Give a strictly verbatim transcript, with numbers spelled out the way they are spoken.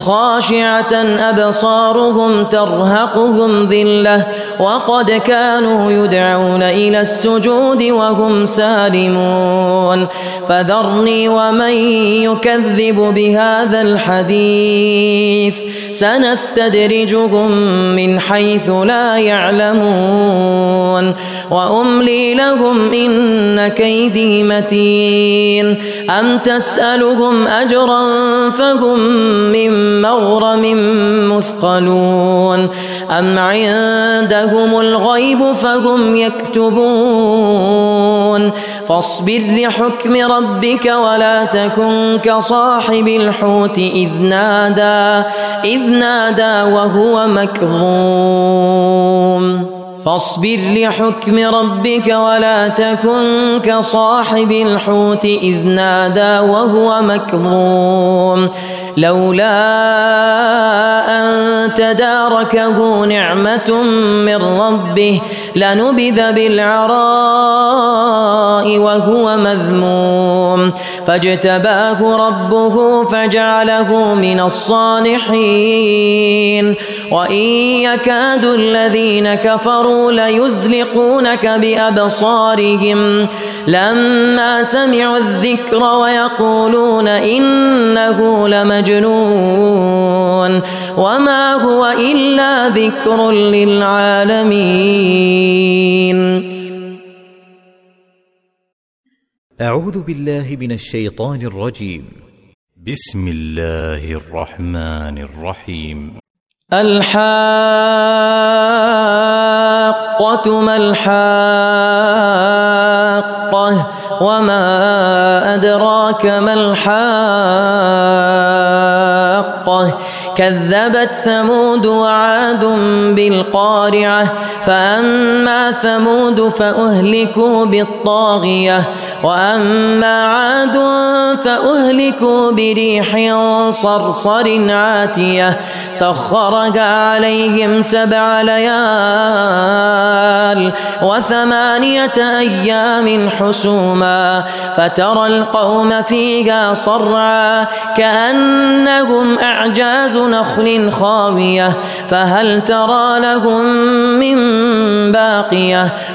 خاشعة أبصارهم ترهقهم ذلة وقد كانوا يدعون إلى السجود وهم سالمون فذرني ومن يكذب بهذا الحديث سنستدرجهم من حيث لا يعلمون وأملي لهم إن كيدي متين أم تسألهم أجرا فهم من مغرم مثقلون أم عندهم الغيب فهم يكتبون فاصبر لحكم ربك ولا تكن كصاحب الحوت إذ نادى إذ نادى وهو مكظوم فاصبر لحكم ربك ولا تكن كصاحب الحوت إذ نادى وهو مكظوم لولا أن تداركه نعمة من ربه لنبذ بالعراء وهو مذموم فاجتباه ربه فجعله من الصالحين وإن يكاد الذين كفروا ليزلقونك بأبصارهم لما سمعوا الذكر ويقولون إنه لمجنون وما هو إلا ذكر للعالمين. أعوذ بالله من الشيطان الرجيم. بسم الله الرحمن الرحيم. الحاقة ما الحاقة وما أدراك ما الحاقة كذبت ثمود وعاد بالقارعة فأما ثمود فأهلكوا بالطاغية وأما عاد فأهلكوا بريح صرصر عاتية سخرها عليهم سبع ليال وثمانية أيام حسوما فترى القوم فيها صرعا كأنهم أعجاز نخل خاوية فهل ترى لهم من باقية